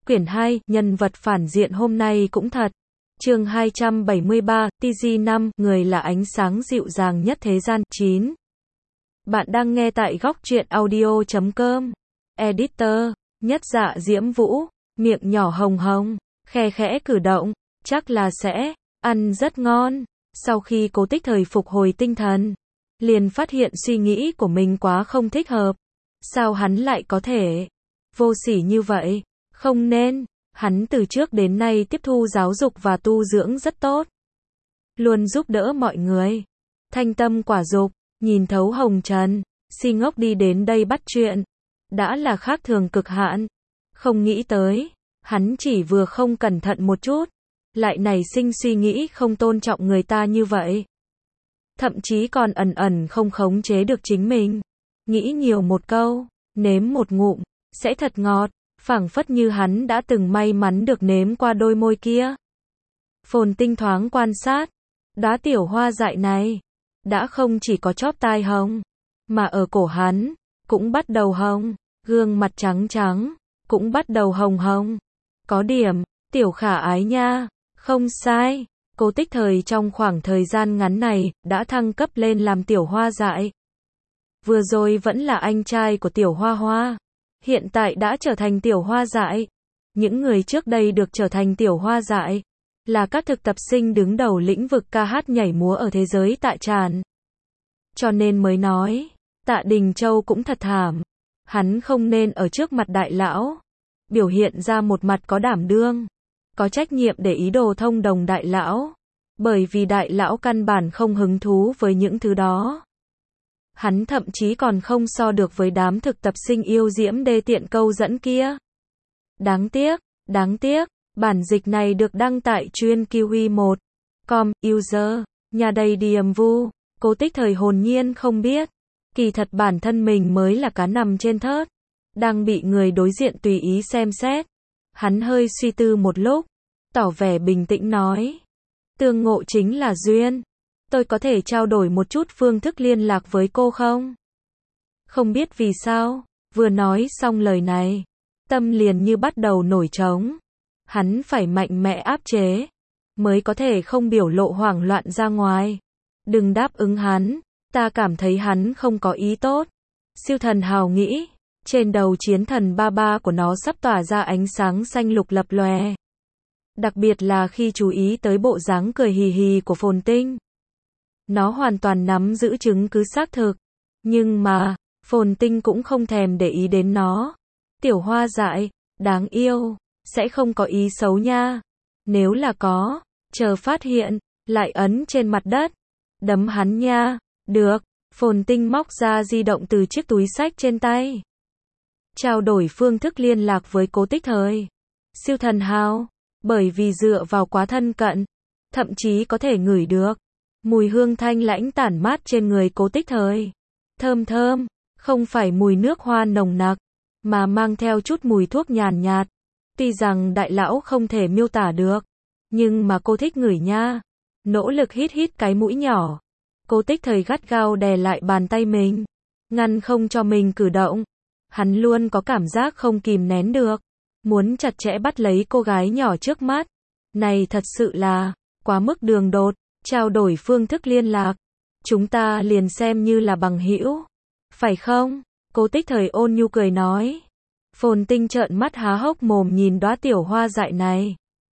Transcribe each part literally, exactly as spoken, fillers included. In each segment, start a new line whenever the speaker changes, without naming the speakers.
Quyển hai, nhân vật phản diện hôm nay cũng thật. Chương hai trăm bảy mươi ba, tê giê năm, người là ánh sáng dịu dàng nhất thế gian. chín. Bạn đang nghe tại góc truyện audio chấm com. Editor, Nhất Dạ Diễm Vũ, miệng nhỏ hồng hồng, khe khẽ cử động, chắc là sẽ ăn rất ngon. Sau khi Cố Tích Thời phục hồi tinh thần, liền phát hiện suy nghĩ của mình quá không thích hợp. Sao hắn lại có thể vô sỉ như vậy? Không nên, hắn từ trước đến nay tiếp thu giáo dục và tu dưỡng rất tốt. Luôn giúp đỡ mọi người. Thanh tâm quả dục, nhìn thấu hồng trần, si ngốc đi đến đây bắt chuyện. Đã là khác thường cực hạn. Không nghĩ tới, hắn chỉ vừa không cẩn thận một chút, lại nảy sinh suy nghĩ không tôn trọng người ta như vậy. Thậm chí còn ẩn ẩn không khống chế được chính mình. Nghĩ nhiều một câu, nếm một ngụm, sẽ thật ngọt. Phảng phất như hắn đã từng may mắn được nếm qua đôi môi kia. Phồn Tinh thoáng quan sát, đóa tiểu hoa dại này đã không chỉ có chóp tai hồng, mà ở cổ hắn cũng bắt đầu hồng, gương mặt trắng trắng cũng bắt đầu hồng hồng. Có điểm, tiểu khả ái nha, không sai. Cố Tích Thời trong khoảng thời gian ngắn này đã thăng cấp lên làm tiểu hoa dại. Vừa rồi vẫn là anh trai của tiểu hoa hoa, hiện tại đã trở thành tiểu hoa dại. Những người trước đây được trở thành tiểu hoa dại là các thực tập sinh đứng đầu lĩnh vực ca hát nhảy múa ở thế giới Tạ Tràn. Cho nên mới nói, Tạ Đình Châu cũng thật thảm. Hắn không nên ở trước mặt đại lão biểu hiện ra một mặt có đảm đương, có trách nhiệm để ý đồ thông đồng đại lão, bởi vì đại lão căn bản không hứng thú với những thứ đó. Hắn thậm chí còn còn so được với đám thực tập sinh yêu diễm đê tiện câu dẫn kia. Đáng tiếc, đáng tiếc, bản dịch này được đăng tại chuyên kiwi một chấm com, user, nhà đầy điềm vu. Cố Tích Thời hồn nhiên không biết, kỳ thật bản thân mình mới là cá nằm trên thớt, đang bị người đối diện tùy ý xem xét. Hắn hơi suy tư một lúc, tỏ vẻ bình tĩnh nói, tương ngộ chính là duyên. Tôi có thể trao đổi một chút phương thức liên lạc với cô không? Không biết vì sao, vừa nói xong lời này, tâm liền như bắt đầu nổi trống. Hắn phải mạnh mẽ áp chế, mới có thể không biểu lộ hoảng loạn ra ngoài. Đừng đáp ứng hắn, ta cảm thấy hắn không có ý tốt. Siêu thần hào nghĩ, trên đầu chiến thần ba ba của nó sắp tỏa ra ánh sáng xanh lục lập lòe. Đặc biệt là khi chú ý tới bộ dáng cười hì hì của Phồn Tinh. Nó hoàn toàn nắm giữ chứng cứ xác thực. Nhưng mà, Phồn Tinh cũng không thèm để ý đến nó. Tiểu hoa dại, đáng yêu, sẽ không có ý xấu nha. Nếu là có, chờ phát hiện, lại ấn trên mặt đất. Đấm hắn nha. Được, Phồn Tinh móc ra di động từ chiếc túi xách trên tay. Trao đổi phương thức liên lạc với Cố Tích Thời. Siêu thần hào, bởi vì dựa vào quá thân cận, thậm chí có thể ngửi được mùi hương thanh lãnh tản mát trên người Cố Tích Thời. Thơm thơm, không phải mùi nước hoa nồng nặc, mà mang theo chút mùi thuốc nhàn nhạt. Tuy rằng đại lão không thể miêu tả được, nhưng mà cô thích ngửi nha. Nỗ lực hít hít cái mũi nhỏ. Cố Tích Thời gắt gao đè lại bàn tay mình, ngăn không cho mình cử động. Hắn luôn có cảm giác không kìm nén được, muốn chặt chẽ bắt lấy cô gái nhỏ trước mắt. Này thật sự là quá mức đường đột. Trao đổi phương thức liên lạc, chúng ta liền xem như là bằng hữu, phải không? Cố Tích Thời ôn nhu cười nói. Phồn Tinh trợn mắt há hốc mồm nhìn đóa tiểu hoa dại này.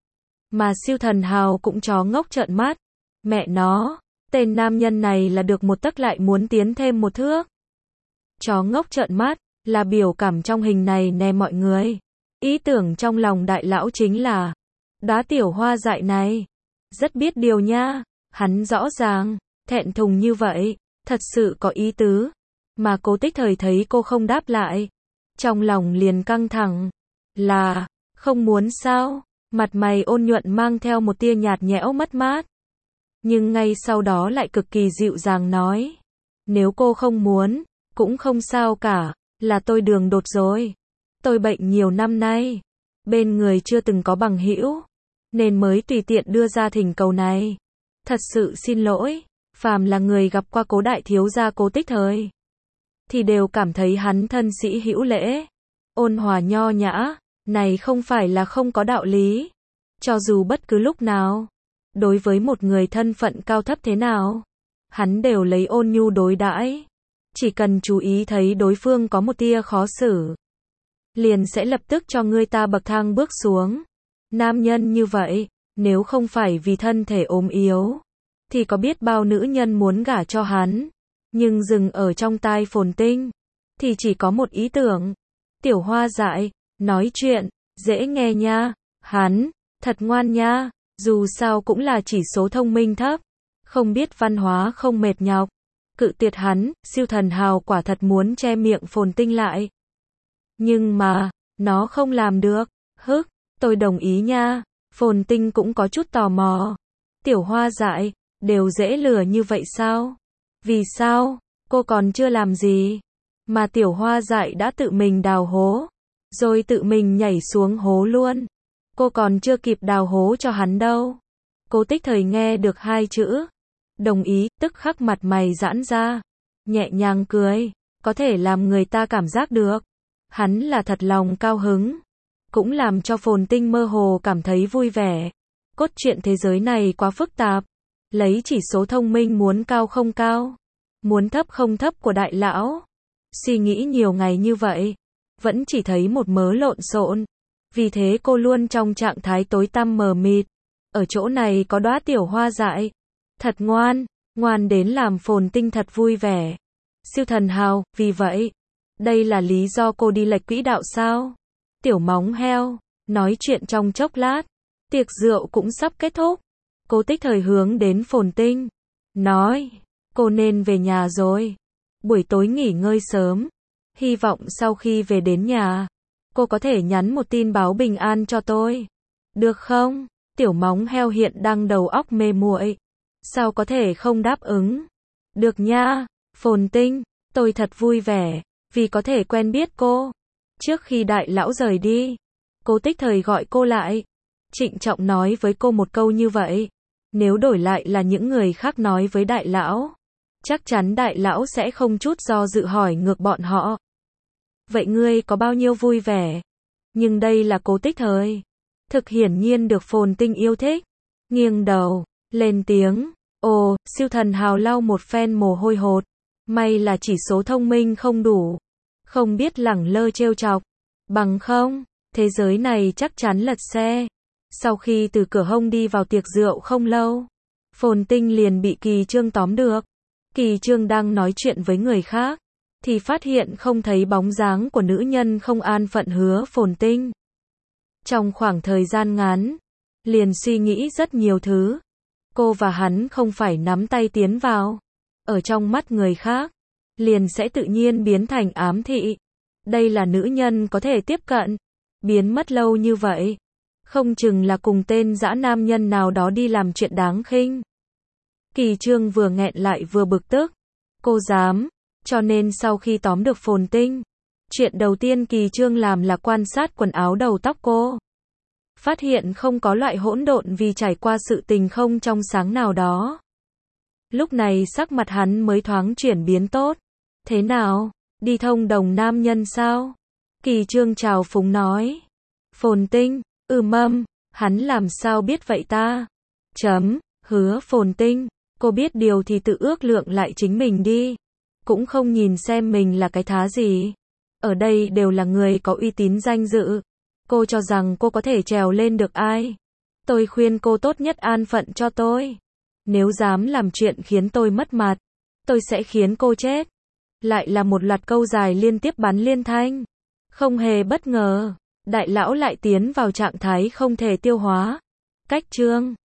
Mà siêu thần hào cũng chó ngốc trợn mắt. Mẹ nó, tên nam nhân này là được một tấc lại muốn tiến thêm một thước. Chó ngốc trợn mắt, là biểu cảm trong hình này nè mọi người. Ý tưởng trong lòng đại lão chính là, đóa tiểu hoa dại này rất biết điều nha. Hắn rõ ràng, thẹn thùng như vậy, thật sự có ý tứ. Mà Cố Tích Thời thấy cô không đáp lại, trong lòng liền căng thẳng. Là, không muốn sao? Mặt mày ôn nhuận mang theo một tia nhạt nhẽo mất mát. Nhưng ngay sau đó lại cực kỳ dịu dàng nói. Nếu cô không muốn, cũng không sao cả, là tôi đường đột rồi. Tôi bệnh nhiều năm nay, bên người chưa từng có bằng hữu, nên mới tùy tiện đưa ra thỉnh cầu này. Thật sự xin lỗi, phàm là người gặp qua Cố đại thiếu gia Cố Tích Thời, thì đều cảm thấy hắn thân sĩ hữu lễ, ôn hòa nho nhã, Này không phải là không có đạo lý. Cho dù bất cứ lúc nào, đối với một người thân phận cao thấp thế nào, hắn đều lấy ôn nhu đối đãi. Chỉ cần chú ý thấy đối phương có một tia khó xử, liền sẽ lập tức cho người ta bậc thang bước xuống. Nam nhân như vậy, nếu không phải vì thân thể ốm yếu, thì có biết bao nữ nhân muốn gả cho hắn. Nhưng dừng ở trong tai Phồn Tinh, thì chỉ có một ý tưởng. Tiểu Hoa dại, nói chuyện, dễ nghe nha. Hắn, thật ngoan nha, dù sao cũng là chỉ số thông minh thấp, không biết văn hóa không mệt nhọc. Cự tuyệt hắn, Siêu Thần Hào quả thật muốn che miệng Phồn Tinh lại. Nhưng mà, nó không làm được. Hức, tôi đồng ý nha. Phồn Tinh cũng có chút tò mò. Tiểu Hoa dại, đều dễ lừa như vậy sao? Vì sao? Cô còn chưa làm gì, mà Tiểu Hoa dại đã tự mình đào hố, rồi tự mình nhảy xuống hố luôn. Cô còn chưa kịp đào hố cho hắn đâu. Cố Tích Thời nghe được hai chữ đồng ý, tức khắc mặt mày giãn ra, nhẹ nhàng cười, có thể làm người ta cảm giác được hắn là thật lòng cao hứng, cũng làm cho Phồn Tinh mơ hồ cảm thấy vui vẻ. Cốt truyện thế giới này quá phức tạp, lấy chỉ số thông minh muốn cao không cao, muốn thấp không thấp của đại lão. Suy nghĩ nhiều ngày như vậy, vẫn chỉ thấy một mớ lộn xộn. Vì thế cô luôn trong trạng thái tối tăm mờ mịt. Ở chỗ này có đóa Tiểu Hoa dại, thật ngoan, ngoan đến làm Phồn Tinh thật vui vẻ. Siêu Thần Hào, vì vậy, đây là lý do cô đi lệch quỹ đạo sao? Tiểu móng heo, nói chuyện trong chốc lát, tiệc rượu cũng sắp kết thúc. Cố Tích Thời hướng đến Phồn Tinh, nói, cô nên về nhà rồi. Buổi tối nghỉ ngơi sớm, hy vọng sau khi về đến nhà, cô có thể nhắn một tin báo bình an cho tôi. Được không? Tiểu móng heo hiện đang đầu óc mê muội, sao có thể không đáp ứng? Được nha, Phồn Tinh, tôi thật vui vẻ, vì có thể quen biết cô. Trước khi đại lão rời đi, Cố Tích Thời gọi cô lại, trịnh trọng nói với cô một câu như vậy. Nếu đổi lại là những người khác nói với đại lão, chắc chắn đại lão sẽ không chút do dự hỏi ngược bọn họ. Vậy ngươi có bao nhiêu vui vẻ? Nhưng đây là Cố Tích Thời, thực hiển nhiên được Phồn Tinh yêu thích. Nghiêng đầu, lên tiếng, ồ, Siêu Thần Hào lau một phen mồ hôi hột. May là chỉ số thông minh không đủ, không biết lẳng lơ trêu chọc. Bằng không, thế giới này chắc chắn lật xe. Sau khi từ cửa hông đi vào tiệc rượu không lâu, Phồn Tinh liền bị Kỳ Trương tóm được. Kỳ Trương đang nói chuyện với người khác, thì phát hiện không thấy bóng dáng của nữ nhân không an phận hứa Phồn Tinh. Trong khoảng thời gian ngắn, liền suy nghĩ rất nhiều thứ. Cô và hắn không phải nắm tay tiến vào, ở trong mắt người khác, liền sẽ tự nhiên biến thành ám thị. Đây là nữ nhân có thể tiếp cận, biến mất lâu như vậy, không chừng là cùng tên dã nam nhân nào đó đi làm chuyện đáng khinh. Kỳ Trương vừa nghẹn lại vừa bực tức. Cô dám, cho nên sau khi tóm được Phồn Tinh, chuyện đầu tiên Kỳ Trương làm là quan sát quần áo đầu tóc cô. Phát hiện không có loại hỗn độn vì trải qua sự tình không trong sáng nào đó. Lúc này sắc mặt hắn mới thoáng chuyển biến tốt. Thế nào, đi thông đồng nam nhân sao? Kỳ Trương chào phúng nói. Phồn Tinh, ừ mâm, hắn làm sao biết vậy ta? Chấm, hứa Phồn Tinh, cô biết điều thì tự ước lượng lại chính mình đi. Cũng không nhìn xem mình là cái thá gì. Ở đây đều là người có uy tín danh dự. Cô cho rằng cô có thể trèo lên được ai? Tôi khuyên cô tốt nhất an phận cho tôi. Nếu dám làm chuyện khiến tôi mất mặt, tôi sẽ khiến cô chết. Lại là một loạt câu dài liên tiếp bắn liên thanh. Không hề bất ngờ, đại lão lại tiến vào trạng thái không thể tiêu hóa. Cách Trương